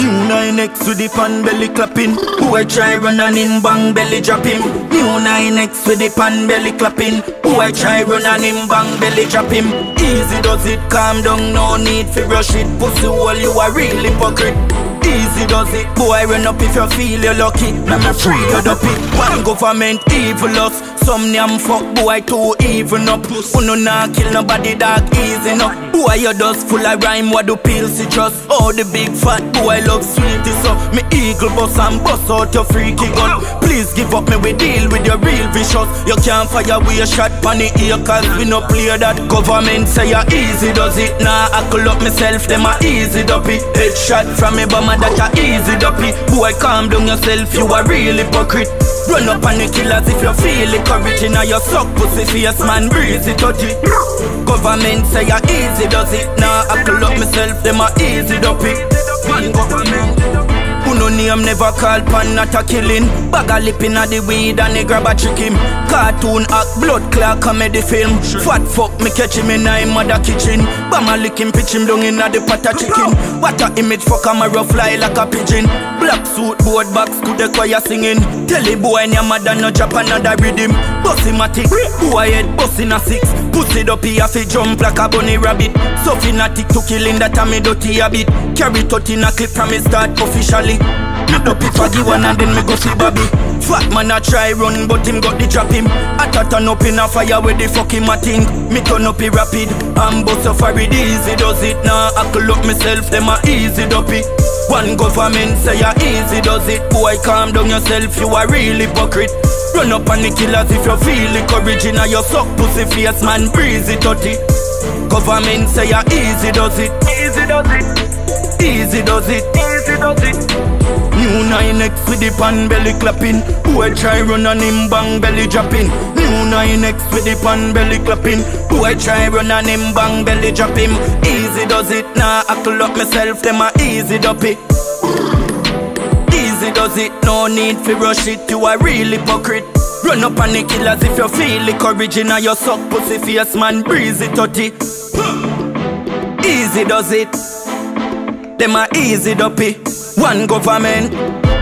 New 9X with the pan belly clapping. Boy try run and him bang belly drop him. New 9X with the pan belly clapping. Boy try run and him bang belly drop him. Easy does it, calm down, no need for rush it. Pussy hole, you a real hypocrite. Easy does it, boy run up if you feel you're lucky. Now me free you up it. One government evil us. Some name fuck boy too even up. Uno nah kill nobody dog easy enough. Boy you just full of rhyme, what do pills you trust? Oh the big fat boy love sweetie so me eagle bust and bust out your freaky gun. Please give up me we deal with your real vicious. You can't fire with a shot pan the ear cause we no play that. Government say you easy does it. Nah I call up myself them a easy dopey. Headshot from me bama that a easy dopey. Boy calm down yourself, you a real hypocrite. Run up on the killers if you feel it. Original you suck pussy face man breezy touchy. Government say you easy does it. Nah I call up myself them a easy dopey. One government no name never call pan not a killing. Bag a lip inna the weed and they grab a trick him. Cartoon act blood clot comedy film. Fat fuck me catch him in a mother kitchen. Bama lick him pitch him down inna the pot of chicken. What a image fuck a rough fly like a pigeon. Black suit board box could the choir singing. Tell the boy and your mother no drop another rhythm. Bossy matic, boy head bossy na six. Pussy up here fi jump like a bunny rabbit. So fanatic to killing that a me dirty habit. Carry 30 in a clip from me start officially. Me up it for give one and then me go see Bobby. Fat man a try run but him got the drop him. I turn up in a fire with the fuck him a think. Me turn up it rapid and bust off a easy does it. Nah I call up myself them a easy dopey. One government say you easy does it. Boy calm down yourself, you a real hypocrite. Run up on the killers if you feel it. Original you suck pussy face man breezy tutty. Government say you easy does it. Easy does it. Easy does it. Easy does it. New 9X with the pan belly clapping. Boy try run on him bang belly dropping. New 9X with the pan belly clapping. Boy try run on him bang belly drop him. Easy does it. Nah I call up myself them a easy dopey. Easy does it, no need for rush it. You a real hypocrite. Run up on the killers if you feel it. Original you suck pussy face man breezy tutty. Easy does it. Them a easy dopey. One government